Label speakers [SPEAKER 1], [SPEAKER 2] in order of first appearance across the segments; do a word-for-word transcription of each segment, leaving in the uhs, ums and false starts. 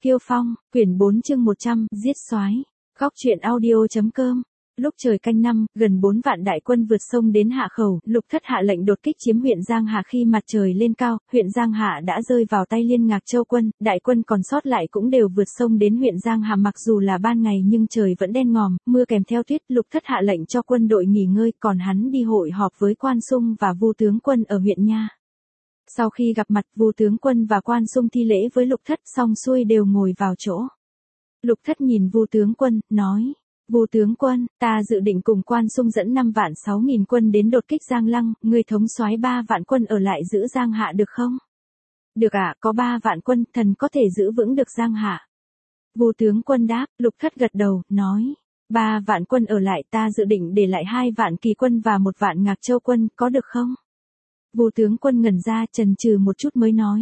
[SPEAKER 1] Kiêu Phong, quyển bốn chương một trăm, giết soái. Góc truyện audio chấm com. Lúc trời canh năm, gần bốn vạn đại quân vượt sông đến Hạ Khẩu, Lục Thất hạ lệnh đột kích chiếm huyện Giang Hà. Khi mặt trời lên cao, huyện Giang Hạ đã rơi vào tay Liên Ngạc Châu quân, đại quân còn sót lại cũng đều vượt sông đến huyện Giang Hà. Mặc dù là ban ngày nhưng trời vẫn đen ngòm, mưa kèm theo tuyết. Lục Thất hạ lệnh cho quân đội nghỉ ngơi, còn hắn đi hội họp với Quan Xung và Vu tướng quân ở huyện Nha. Sau khi gặp mặt, Vu tướng quân và Quan Xung thi lễ với Lục Thất xong xuôi đều ngồi vào chỗ. Lục Thất nhìn Vu tướng quân, nói: Vu tướng quân, ta dự định cùng Quan Xung dẫn năm vạn sáu nghìn quân đến đột kích Giang Lăng, ngươi thống soái ba vạn quân ở lại giữ Giang Hạ được không? Được ạ, à, có ba vạn quân, thần có thể giữ vững được Giang Hạ. Vu tướng quân đáp. Lục Thất gật đầu, nói: Ba vạn quân ở lại, ta dự định để lại hai vạn kỳ quân và một vạn Ngạc Châu quân, có được không? Vu tướng quân ngẩn ra, chần chừ một chút mới nói: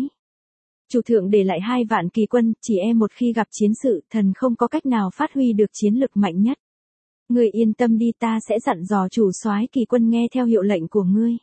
[SPEAKER 1] Chủ thượng để lại hai vạn kỳ quân, chỉ e một khi gặp chiến sự, thần không có cách nào phát huy được chiến lực mạnh nhất. Ngươi yên tâm đi, ta sẽ dặn dò chủ soái kỳ quân nghe theo hiệu lệnh của ngươi.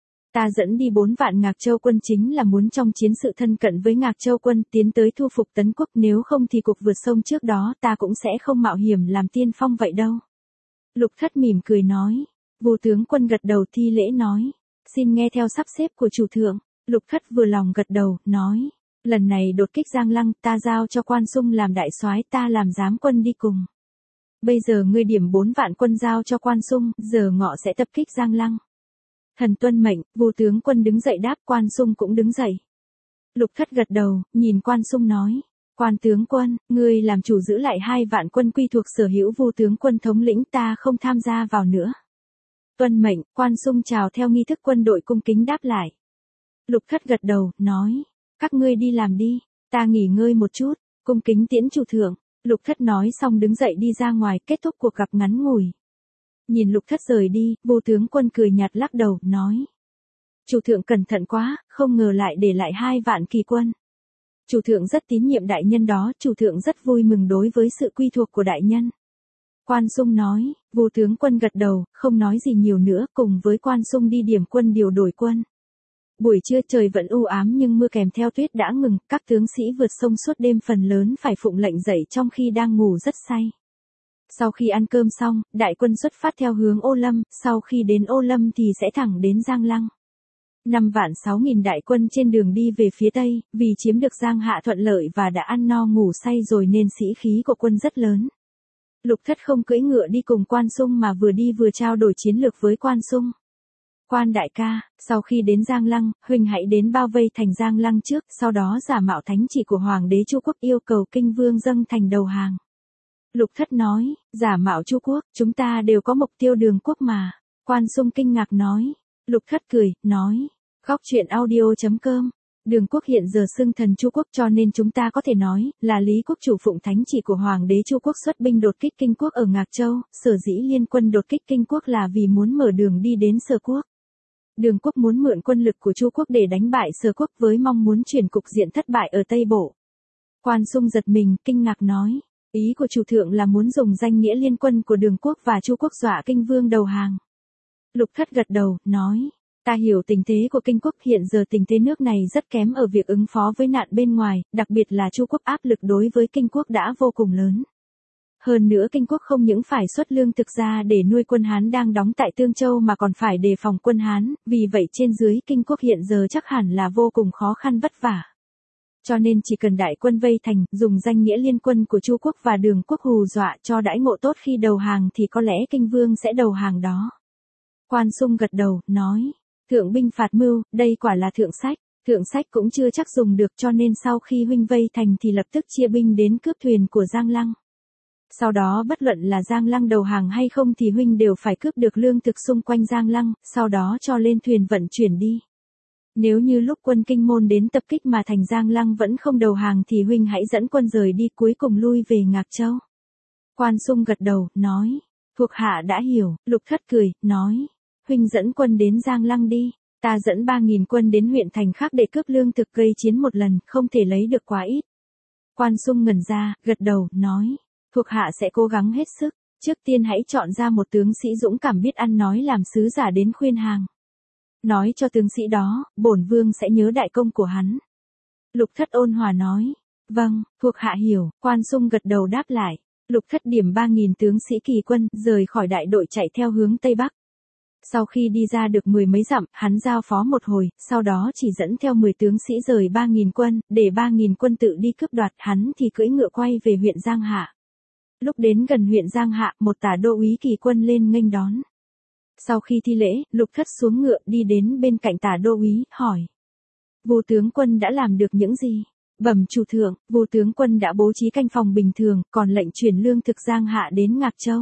[SPEAKER 1] Ta dẫn đi bốn vạn Ngạc Châu quân chính là muốn trong chiến sự thân cận với Ngạc Châu quân tiến tới thu phục Tấn Quốc, nếu không thì cuộc vượt sông trước đó ta cũng sẽ không mạo hiểm làm tiên phong vậy đâu. Lục Thất mỉm cười nói. Vu tướng quân gật đầu thi lễ nói: Xin nghe theo sắp xếp của chủ thượng. Lục Thất vừa lòng gật đầu, nói: Lần này đột kích Giang Lăng, ta giao cho Quan Xung làm đại soái, ta làm giám quân đi cùng. Bây giờ ngươi điểm bốn vạn quân giao cho Quan Xung, giờ ngọ sẽ tập kích Giang Lăng. Thần tuân mệnh. Vu tướng quân đứng dậy đáp, Quan Xung cũng đứng dậy. Lục Thất gật đầu, nhìn Quan Xung nói: Quan tướng quân, ngươi làm chủ giữ lại hai vạn quân quy thuộc sở hữu Vu tướng quân thống lĩnh, ta không tham gia vào nữa. Tuân mệnh. Quan Xung chào theo nghi thức quân đội cung kính đáp lại. Lục Thất gật đầu, nói: Các ngươi đi làm đi, ta nghỉ ngơi một chút, cung kính tiễn chủ thượng. Lục Thất nói xong đứng dậy đi ra ngoài, kết thúc cuộc gặp ngắn ngủi. Nhìn Lục Thất rời đi, Vu tướng quân cười nhạt lắc đầu, nói: Chủ thượng cẩn thận quá, không ngờ lại để lại hai vạn kỳ quân. Chủ thượng rất tín nhiệm đại nhân đó, chủ thượng rất vui mừng đối với sự quy thuộc của đại nhân. Quan Xung nói. Vu tướng quân gật đầu, không nói gì nhiều nữa, cùng với Quan Xung đi điểm quân điều đổi quân. Buổi trưa trời vẫn u ám nhưng mưa kèm theo tuyết đã ngừng, các tướng sĩ vượt sông suốt đêm phần lớn phải phụng lệnh dậy trong khi đang ngủ rất say. Sau khi ăn cơm xong, đại quân xuất phát theo hướng Ô Lâm, sau khi đến Ô Lâm thì sẽ thẳng đến Giang Lăng. Năm vạn sáu nghìn đại quân trên đường đi về phía Tây, vì chiếm được Giang Hạ thuận lợi và đã ăn no ngủ say rồi nên sĩ khí của quân rất lớn. Lục Thất không cưỡi ngựa đi cùng Quan Xung mà vừa đi vừa trao đổi chiến lược với Quan Xung. Quan đại ca, sau khi đến Giang Lăng, huynh hãy đến bao vây thành Giang Lăng trước, sau đó giả mạo thánh chỉ của Hoàng đế Chu Quốc yêu cầu Kinh Vương dâng thành đầu hàng. Lục Thất nói. Giả mạo Chu Quốc, chúng ta đều có mục tiêu Đường Quốc mà. Quan Xung kinh ngạc nói. Lục Thất cười, nói: Góc truyện audio chấm com. Đường Quốc hiện giờ xưng thần Chu Quốc, cho nên chúng ta có thể nói là Lý Quốc chủ phụng thánh chỉ của Hoàng đế Chu Quốc xuất binh đột kích Kinh Quốc ở Ngạc Châu, sở dĩ liên quân đột kích Kinh Quốc là vì muốn mở đường đi đến Sở Quốc. Đường Quốc muốn mượn quân lực của Chu Quốc để đánh bại Sở Quốc với mong muốn chuyển cục diện thất bại ở Tây Bộ. Quan Xung giật mình, kinh ngạc nói: Ý của chủ thượng là muốn dùng danh nghĩa liên quân của Đường Quốc và Chu Quốc dọa Kinh Vương đầu hàng. Lục Thất gật đầu, nói: Ta hiểu tình thế của Kinh Quốc, hiện giờ tình thế nước này rất kém ở việc ứng phó với nạn bên ngoài, đặc biệt là Chu Quốc áp lực đối với Kinh Quốc đã vô cùng lớn. Hơn nữa Kinh Quốc không những phải xuất lương thực ra để nuôi quân Hán đang đóng tại Tương Châu mà còn phải đề phòng quân Hán, vì vậy trên dưới Kinh Quốc hiện giờ chắc hẳn là vô cùng khó khăn vất vả. Cho nên chỉ cần đại quân vây thành, dùng danh nghĩa liên quân của Chu Quốc và Đường Quốc hù dọa cho đãi ngộ tốt khi đầu hàng thì có lẽ Kinh Vương sẽ đầu hàng đó. Quan Xung gật đầu, nói: Thượng binh phạt mưu, đây quả là thượng sách. Thượng sách cũng chưa chắc dùng được, cho nên sau khi huynh vây thành thì lập tức chia binh đến cướp thuyền của Giang Lăng. Sau đó bất luận là Giang Lăng đầu hàng hay không thì huynh đều phải cướp được lương thực xung quanh Giang Lăng, sau đó cho lên thuyền vận chuyển đi. Nếu như lúc quân Kinh Môn đến tập kích mà thành Giang Lăng vẫn không đầu hàng thì huynh hãy dẫn quân rời đi, cuối cùng lui về Ngạc Châu. Quan Xung gật đầu, nói: Thuộc hạ đã hiểu. Lục Thất cười, nói: Huynh dẫn quân đến Giang Lăng đi, ta dẫn ba nghìn quân đến huyện thành khác để cướp lương thực gây chiến một lần, không thể lấy được quá ít. Quan Xung ngẩn ra, gật đầu, nói: Thuộc hạ sẽ cố gắng hết sức, trước tiên hãy chọn ra một tướng sĩ dũng cảm biết ăn nói làm sứ giả đến khuyên hàng. Nói cho tướng sĩ đó, bổn vương sẽ nhớ đại công của hắn. Lục Thất ôn hòa nói: Vâng, thuộc hạ hiểu, Quan Sung gật đầu đáp lại. Lục Thất điểm ba nghìn tướng sĩ kỳ quân, rời khỏi đại đội chạy theo hướng Tây Bắc. Sau khi đi ra được mười mấy dặm, hắn giao phó một hồi, sau đó chỉ dẫn theo mười tướng sĩ rời ba nghìn quân, để ba nghìn quân tự đi cướp đoạt, hắn thì cưỡi ngựa quay về huyện Giang Hạ. Lúc đến gần huyện Giang Hạ, một tả đô úy kỳ quân lên nghênh đón. Sau khi thi lễ, Lục Thất xuống ngựa đi đến bên cạnh tả đô úy, hỏi. Vô tướng quân đã làm được những gì? Bẩm chủ thượng, vô tướng quân đã bố trí canh phòng bình thường, còn lệnh chuyển lương thực Giang Hạ đến Ngạc Châu.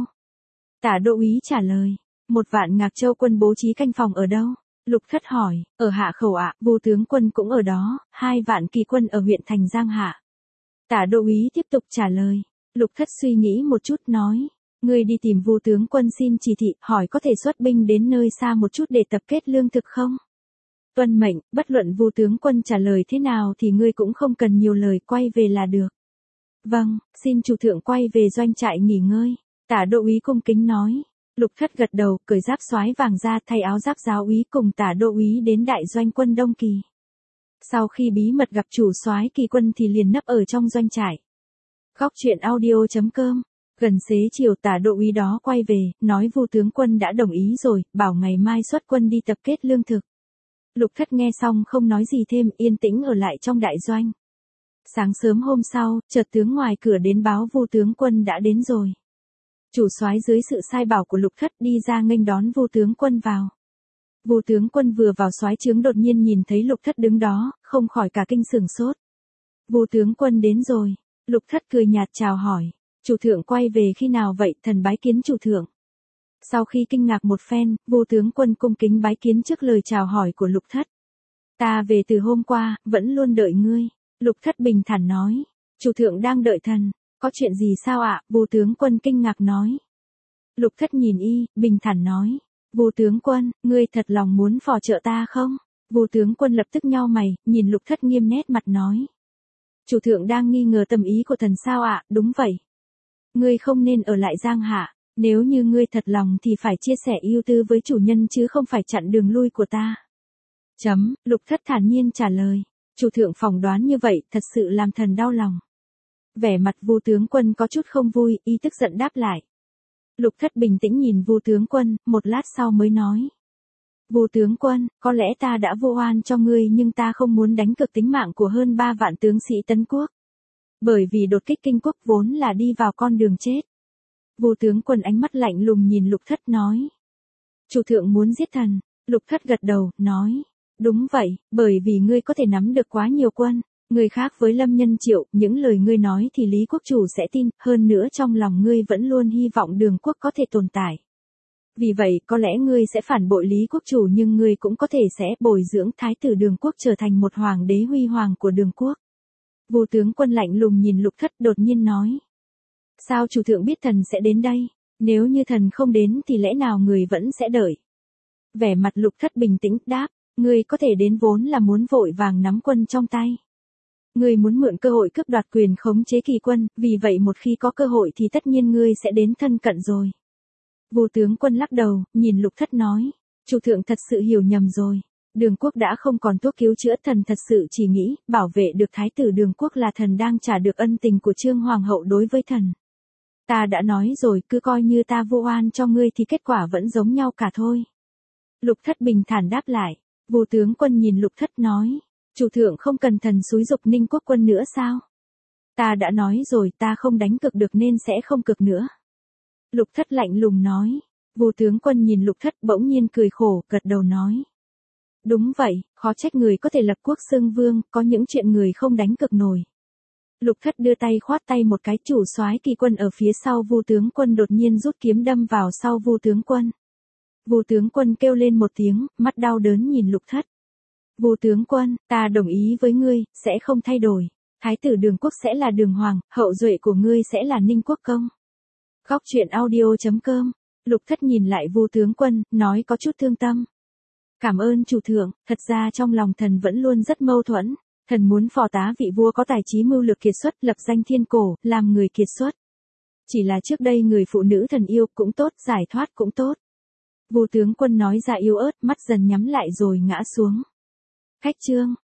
[SPEAKER 1] Tả đô úy trả lời. Một vạn Ngạc Châu quân bố trí canh phòng ở đâu? Lục Thất hỏi, ở Hạ Khẩu ạ, vô tướng quân cũng ở đó, hai vạn kỳ quân ở huyện thành Giang Hạ. Tả đô úy tiếp tục trả lời. Lục Thất suy nghĩ một chút nói. Ngươi đi tìm vô tướng quân xin chỉ thị, hỏi có thể xuất binh đến nơi xa một chút để tập kết lương thực không? Tuân mệnh, bất luận vô tướng quân trả lời thế nào thì ngươi cũng không cần nhiều lời, quay về là được. Vâng, xin chủ thượng quay về doanh trại nghỉ ngơi. Tả đô úy cung kính nói. Lục Thất gật đầu, cởi giáp soái vàng ra, thay áo giáp giáo úy cùng tả đô úy đến đại doanh quân Đông Kỳ. Sau khi bí mật gặp chủ soái kỳ quân thì liền nấp ở trong doanh trại. Góc truyện audio chấm com. Gần xế chiều tả đô úy đó quay về, nói vô tướng quân đã đồng ý rồi, bảo ngày mai xuất quân đi tập kết lương thực. Lục Thất nghe xong không nói gì thêm, yên tĩnh ở lại trong đại doanh. Sáng sớm hôm sau, chợt tướng ngoài cửa đến báo vô tướng quân đã đến rồi. Chủ soái dưới sự sai bảo của Lục Thất đi ra nghênh đón vô tướng quân vào. Vô tướng quân vừa vào soái trướng đột nhiên nhìn thấy Lục Thất đứng đó, không khỏi cả kinh sửng sốt. Vô tướng quân đến rồi. Lục Thất cười nhạt chào hỏi. Chủ thượng quay về khi nào vậy, thần bái kiến chủ thượng. Sau khi kinh ngạc một phen, vô tướng quân cung kính bái kiến trước lời chào hỏi của Lục Thất. Ta về từ hôm qua, vẫn luôn đợi ngươi. Lục Thất bình thản nói. Chủ thượng đang đợi thần. Có chuyện gì sao ạ? Vô tướng quân kinh ngạc nói. Lục Thất nhìn y, bình thản nói. Vô tướng quân, ngươi thật lòng muốn phò trợ ta không? Vô tướng quân lập tức nhau mày, nhìn Lục Thất nghiêm nét mặt nói. Chủ thượng đang nghi ngờ tâm ý của thần sao ạ? Đúng vậy. Ngươi không nên ở lại Giang Hạ. Nếu như ngươi thật lòng thì phải chia sẻ ưu tư với chủ nhân chứ không phải chặn đường lui của ta. Chấm, Lục Thất thản nhiên trả lời. Chủ thượng phỏng đoán như vậy thật sự làm thần đau lòng. Vẻ mặt vô tướng quân có chút không vui, y tức giận đáp lại. Lục Thất bình tĩnh nhìn vô tướng quân, một lát sau mới nói. Vô tướng quân, có lẽ ta đã vô oan cho ngươi nhưng ta không muốn đánh cược tính mạng của hơn ba vạn tướng sĩ Tấn Quốc. Bởi vì đột kích Kinh Quốc vốn là đi vào con đường chết. Vô tướng quân ánh mắt lạnh lùng nhìn Lục Thất nói. Chủ thượng muốn giết thần. Lục Thất gật đầu, nói. Đúng vậy, bởi vì ngươi có thể nắm được quá nhiều quân. Người khác với Lâm Nhân Triệu, những lời ngươi nói thì Lý Quốc Chủ sẽ tin, hơn nữa trong lòng ngươi vẫn luôn hy vọng Đường Quốc có thể tồn tại. Vì vậy, có lẽ ngươi sẽ phản bội Lý Quốc Chủ nhưng ngươi cũng có thể sẽ bồi dưỡng Thái tử Đường Quốc trở thành một hoàng đế huy hoàng của Đường Quốc. Vô tướng quân lạnh lùng nhìn Lục Thất đột nhiên nói. Sao chủ thượng biết thần sẽ đến đây? Nếu như thần không đến thì lẽ nào người vẫn sẽ đợi? Vẻ mặt Lục Thất bình tĩnh đáp, ngươi có thể đến vốn là muốn vội vàng nắm quân trong tay. Ngươi muốn mượn cơ hội cướp đoạt quyền khống chế kỳ quân, vì vậy một khi có cơ hội thì tất nhiên ngươi sẽ đến thân cận rồi. Vô tướng quân lắc đầu, nhìn Lục Thất nói, chủ thượng thật sự hiểu nhầm rồi. Đường Quốc đã không còn thuốc cứu chữa, thần thật sự chỉ nghĩ, bảo vệ được Thái tử Đường Quốc là thần đang trả được ân tình của Trương Hoàng hậu đối với thần. Ta đã nói rồi, cứ coi như ta vô oan cho ngươi thì kết quả vẫn giống nhau cả thôi. Lục Thất bình thản đáp lại. Vô tướng quân nhìn Lục Thất nói. Chủ thượng không cần thần xúi dục Ninh Quốc quân nữa sao? Ta đã nói rồi, ta không đánh cực được nên sẽ không cực nữa. Lục Thất lạnh lùng nói. Vô tướng quân nhìn Lục Thất bỗng nhiên cười khổ, gật đầu nói. Đúng vậy, khó trách người có thể lập quốc xưng vương, có những chuyện người không đánh cực nổi. Lục Thất đưa tay khoát tay một cái, chủ soái kỳ quân ở phía sau Vô tướng quân đột nhiên rút kiếm đâm vào sau Vô tướng quân. Vô tướng quân kêu lên một tiếng, mắt đau đớn nhìn Lục Thất. Vô tướng quân, ta đồng ý với ngươi, sẽ không thay đổi. Thái tử Đường Quốc sẽ là Đường Hoàng, hậu duệ của ngươi sẽ là Ninh Quốc công. Góc truyện audio chấm com. Lục Thất nhìn lại Vô tướng quân, nói có chút thương tâm. Cảm ơn chủ thượng, thật ra trong lòng thần vẫn luôn rất mâu thuẫn. Thần muốn phò tá vị vua có tài trí mưu lược kiệt xuất, lập danh thiên cổ, làm người kiệt xuất. Chỉ là trước đây người phụ nữ thần yêu cũng tốt, giải thoát cũng tốt. Vô tướng quân nói ra yếu ớt, mắt dần nhắm lại rồi ngã xuống. Khách chương.